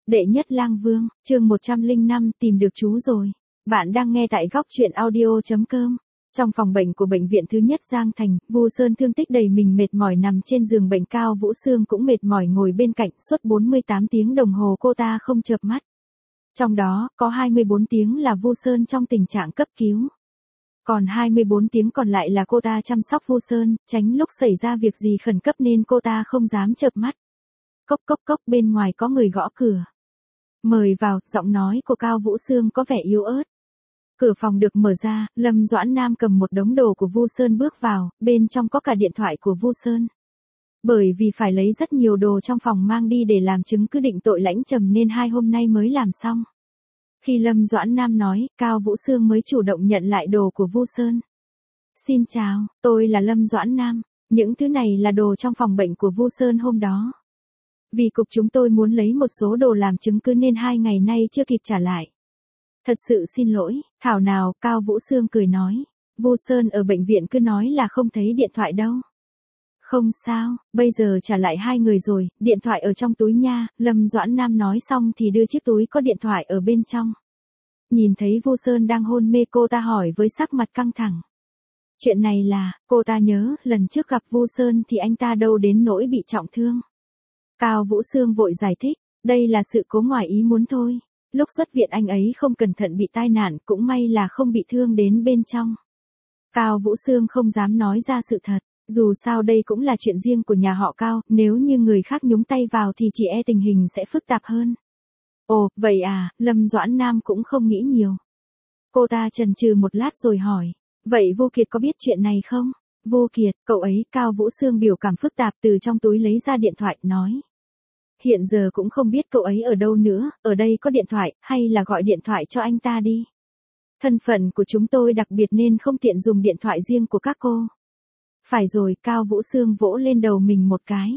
Đệ nhất lang vương, chương 105 tìm được chú rồi. Bạn đang nghe tại góc truyện audio.com. Trong phòng bệnh của bệnh viện thứ nhất Giang Thành, Vu Sơn thương tích đầy mình mệt mỏi nằm trên giường bệnh, Cao Vũ Sương cũng mệt mỏi ngồi bên cạnh, suốt 48 tiếng đồng hồ cô ta không chợp mắt. Trong đó, có 24 tiếng là Vu Sơn trong tình trạng cấp cứu. Còn 24 tiếng còn lại là cô ta chăm sóc Vu Sơn, tránh lúc xảy ra việc gì khẩn cấp nên cô ta không dám chợp mắt. Cốc cốc cốc, bên ngoài có người gõ cửa. Mời vào, giọng nói của Cao Vũ Sương có vẻ yếu ớt. Cửa phòng được mở ra, Lâm Doãn Nam cầm một đống đồ của Vu Sơn bước vào, bên trong có cả điện thoại của Vu Sơn. Bởi vì phải lấy rất nhiều đồ trong phòng mang đi để làm chứng cứ định tội Lãnh Trầm nên 2 hôm nay mới làm xong. Khi Lâm Doãn Nam nói, Cao Vũ Sương mới chủ động nhận lại đồ của Vu Sơn. Xin chào, tôi là Lâm Doãn Nam, những thứ này là đồ trong phòng bệnh của Vu Sơn hôm đó. Vì cục chúng tôi muốn lấy một số đồ làm chứng cứ nên 2 ngày nay chưa kịp trả lại. Thật sự xin lỗi, thảo nào, Cao Vũ Sương cười nói. Vu Sơn ở bệnh viện cứ nói là không thấy điện thoại đâu. Không sao, bây giờ trả lại 2 người rồi, điện thoại ở trong túi nha, Lâm Doãn Nam nói xong thì đưa chiếc túi có điện thoại ở bên trong. Nhìn thấy Vu Sơn đang hôn mê, cô ta hỏi với sắc mặt căng thẳng. Chuyện này là, cô ta nhớ, lần trước gặp Vu Sơn thì anh ta đâu đến nỗi bị trọng thương. Cao Vũ Sương vội giải thích, đây là sự cố ngoài ý muốn thôi. Lúc xuất viện anh ấy không cẩn thận bị tai nạn, cũng may là không bị thương đến bên trong. Cao Vũ Sương không dám nói ra sự thật, dù sao đây cũng là chuyện riêng của nhà họ Cao, nếu như người khác nhúng tay vào thì chỉ e tình hình sẽ phức tạp hơn. Ồ, vậy à, Lâm Doãn Nam cũng không nghĩ nhiều. Cô ta chần chừ một lát rồi hỏi, vậy Vu Kiệt có biết chuyện này không? Vu Kiệt, cậu ấy, Cao Vũ Sương biểu cảm phức tạp từ trong túi lấy ra điện thoại, nói. Hiện giờ cũng không biết cậu ấy ở đâu nữa, ở đây có điện thoại, hay là gọi điện thoại cho anh ta đi. Thân phận của chúng tôi đặc biệt nên không tiện dùng điện thoại riêng của các cô. Phải rồi, Cao Vũ Sương vỗ lên đầu mình một cái.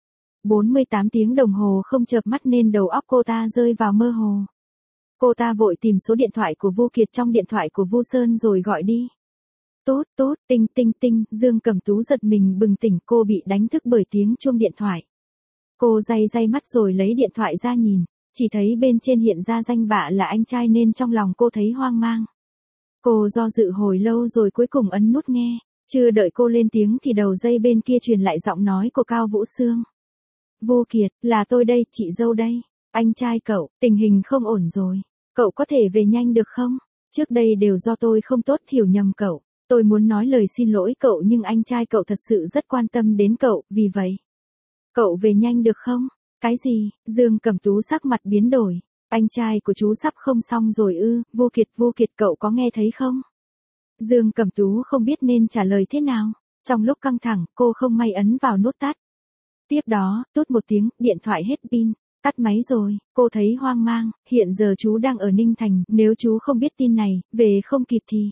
48 tiếng đồng hồ không chợp mắt nên đầu óc cô ta rơi vào mơ hồ. Cô ta vội tìm số điện thoại của Vu Kiệt trong điện thoại của Vu Sơn rồi gọi đi. Tốt, tốt, tinh tinh tinh, Dương Cẩm Tú giật mình bừng tỉnh, cô bị đánh thức bởi tiếng chuông điện thoại. Cô day mắt rồi lấy điện thoại ra nhìn, chỉ thấy bên trên hiện ra danh bạ là anh trai nên trong lòng cô thấy hoang mang. Cô do dự hồi lâu rồi cuối cùng ấn nút nghe, chưa đợi cô lên tiếng thì đầu dây bên kia truyền lại giọng nói của Cao Vũ Sương. Vu Kiệt, là tôi đây, chị dâu đây, anh trai cậu, tình hình không ổn rồi, cậu có thể về nhanh được không? Trước đây đều do tôi không tốt hiểu nhầm cậu, tôi muốn nói lời xin lỗi cậu nhưng anh trai cậu thật sự rất quan tâm đến cậu, vì vậy. Cậu về nhanh được không? Cái gì? Dương Cẩm Tú sắc mặt biến đổi. Anh trai của chú sắp không xong rồi ư? Vu Kiệt cậu có nghe thấy không? Dương Cẩm Tú không biết nên trả lời thế nào. Trong lúc căng thẳng, cô không may ấn vào nút tắt. Tiếp đó, tút một tiếng, điện thoại hết pin. Tắt máy rồi, cô thấy hoang mang, hiện giờ chú đang ở Ninh Thành, nếu chú không biết tin này, về không kịp thì.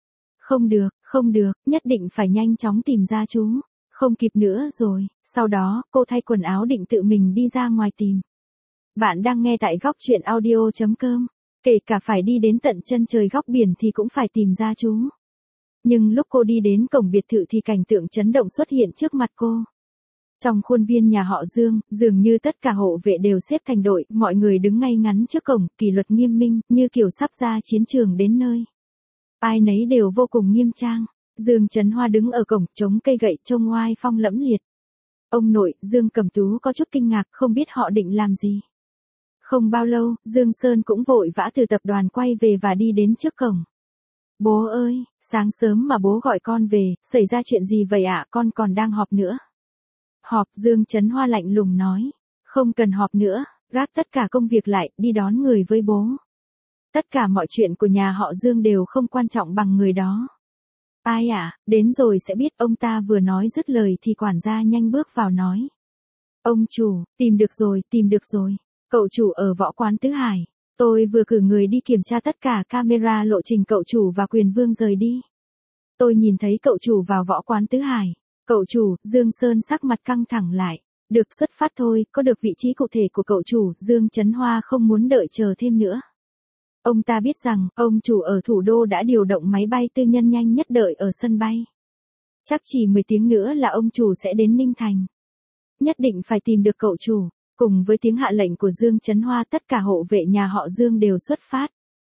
Không được, nhất định phải nhanh chóng tìm ra chú. Không kịp nữa rồi, sau đó, cô thay quần áo định tự mình đi ra ngoài tìm. Bạn đang nghe tại góc truyện audio.com, kể cả phải đi đến tận chân trời góc biển thì cũng phải tìm ra chú. Nhưng lúc cô đi đến cổng biệt thự thì cảnh tượng chấn động xuất hiện trước mặt cô. Trong khuôn viên nhà họ Dương, dường như tất cả hộ vệ đều xếp thành đội, mọi người đứng ngay ngắn trước cổng, kỷ luật nghiêm minh, như kiểu sắp ra chiến trường đến nơi. Ai nấy đều vô cùng nghiêm trang. Dương Trấn Hoa đứng ở cổng, chống cây gậy trông oai phong lẫm liệt. Ông nội, Dương Cẩm Tú có chút kinh ngạc, không biết họ định làm gì. Không bao lâu, Dương Sơn cũng vội vã từ tập đoàn quay về và đi đến trước cổng. Bố ơi, sáng sớm mà bố gọi con về, xảy ra chuyện gì vậy ạ? Con còn đang họp nữa. Họp, Dương Trấn Hoa lạnh lùng nói. Không cần họp nữa, gác tất cả công việc lại, đi đón người với bố. Tất cả mọi chuyện của nhà họ Dương đều không quan trọng bằng người đó. Ai à, đến rồi sẽ biết. Ông ta vừa nói dứt lời thì quản gia nhanh bước vào nói. Ông chủ, tìm được rồi. Cậu chủ ở võ quán Tứ Hải. Tôi vừa cử người đi kiểm tra tất cả camera lộ trình cậu chủ và Quyền Vương rời đi. Tôi nhìn thấy cậu chủ vào võ quán Tứ Hải. Cậu chủ, Dương Sơn sắc mặt căng thẳng lại. Được, xuất phát thôi, có được vị trí cụ thể của cậu chủ, Dương Trấn Hoa không muốn đợi chờ thêm nữa. Ông ta biết rằng, ông chủ ở thủ đô đã điều động máy bay tư nhân nhanh nhất đợi ở sân bay. Chắc chỉ 10 tiếng nữa là ông chủ sẽ đến Ninh Thành. Nhất định phải tìm được cậu chủ. Cùng với tiếng hạ lệnh của Dương Chấn Hoa, tất cả hộ vệ nhà họ Dương đều xuất phát.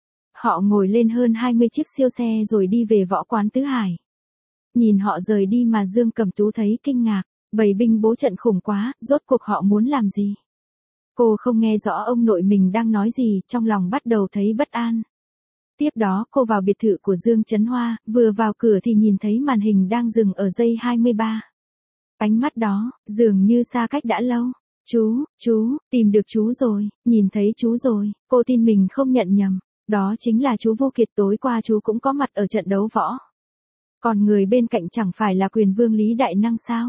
Họ ngồi lên hơn 20 chiếc siêu xe rồi đi về võ quán Tứ Hải. Nhìn họ rời đi mà Dương Cẩm Tú thấy kinh ngạc, bầy binh bố trận khủng quá, rốt cuộc họ muốn làm gì? Cô không nghe rõ ông nội mình đang nói gì, trong lòng bắt đầu thấy bất an. Tiếp đó cô vào biệt thự của Dương Chấn Hoa, vừa vào cửa thì nhìn thấy màn hình đang dừng ở giây 23. Ánh mắt đó, dường như xa cách đã lâu. Chú, tìm được chú rồi, nhìn thấy chú rồi, cô tin mình không nhận nhầm. Đó chính là chú Vô Kiệt, tối qua chú cũng có mặt ở trận đấu võ. Còn người bên cạnh chẳng phải là Quyền Vương Lý Đại Năng sao?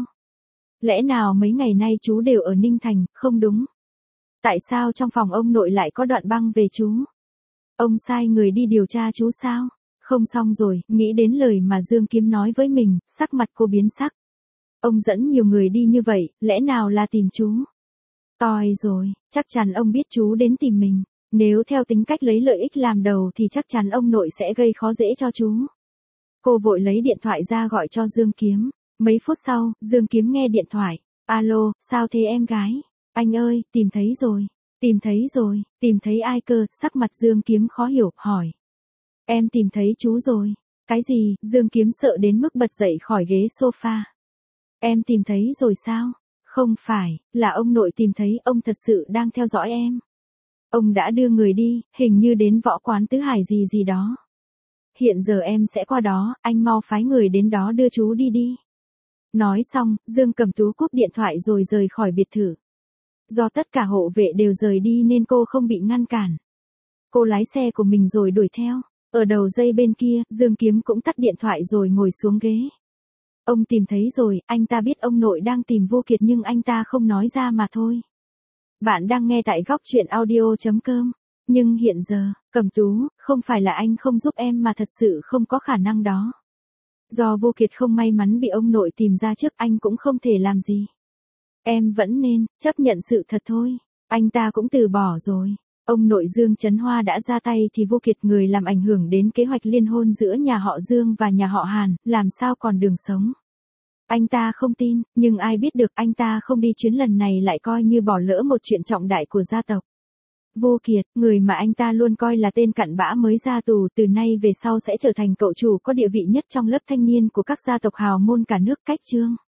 Lẽ nào mấy ngày nay chú đều ở Ninh Thành, không đúng? Tại sao trong phòng ông nội lại có đoạn băng về chú? Ông sai người đi điều tra chú sao? Không, xong rồi, nghĩ đến lời mà Dương Kiếm nói với mình, sắc mặt cô biến sắc. Ông dẫn nhiều người đi như vậy, lẽ nào là tìm chú? Toi rồi, chắc chắn ông biết chú đến tìm mình. Nếu theo tính cách lấy lợi ích làm đầu thì chắc chắn ông nội sẽ gây khó dễ cho chú. Cô vội lấy điện thoại ra gọi cho Dương Kiếm. Mấy phút sau, Dương Kiếm nghe điện thoại. Alo, sao thế em gái? Anh ơi, tìm thấy rồi. Tìm thấy rồi, tìm thấy ai cơ? Sắc mặt Dương Kiếm khó hiểu, hỏi. Em tìm thấy chú rồi. Cái gì? Dương Kiếm sợ đến mức bật dậy khỏi ghế sofa. Em tìm thấy rồi sao? Không phải, là ông nội tìm thấy, ông thật sự đang theo dõi em. Ông đã đưa người đi, hình như đến võ quán Tứ Hải gì đó. Hiện giờ em sẽ qua đó, anh mau phái người đến đó đưa chú đi đi. Nói xong, Dương Cẩm Tú cúp điện thoại rồi rời khỏi biệt thự. Do tất cả hộ vệ đều rời đi nên cô không bị ngăn cản. Cô lái xe của mình rồi đuổi theo. Ở đầu dây bên kia, Dương Kiếm cũng tắt điện thoại rồi ngồi xuống ghế. Ông tìm thấy rồi, anh ta biết ông nội đang tìm Vô Kiệt nhưng anh ta không nói ra mà thôi. Bạn đang nghe tại góc truyện audio.com. Nhưng hiện giờ, Cẩm Tú, không phải là anh không giúp em mà thật sự không có khả năng đó. Do Vô Kiệt không may mắn bị ông nội tìm ra trước, anh cũng không thể làm gì. Em vẫn nên chấp nhận sự thật thôi. Anh ta cũng từ bỏ rồi. Ông nội Dương Chấn Hoa đã ra tay thì Vô Kiệt, người làm ảnh hưởng đến kế hoạch liên hôn giữa nhà họ Dương và nhà họ Hàn, làm sao còn đường sống. Anh ta không tin, nhưng ai biết được anh ta không đi chuyến lần này lại coi như bỏ lỡ một chuyện trọng đại của gia tộc. Vô Kiệt, người mà anh ta luôn coi là tên cặn bã mới ra tù, từ nay về sau sẽ trở thành cậu chủ có địa vị nhất trong lớp thanh niên của các gia tộc hào môn cả nước. Cách chương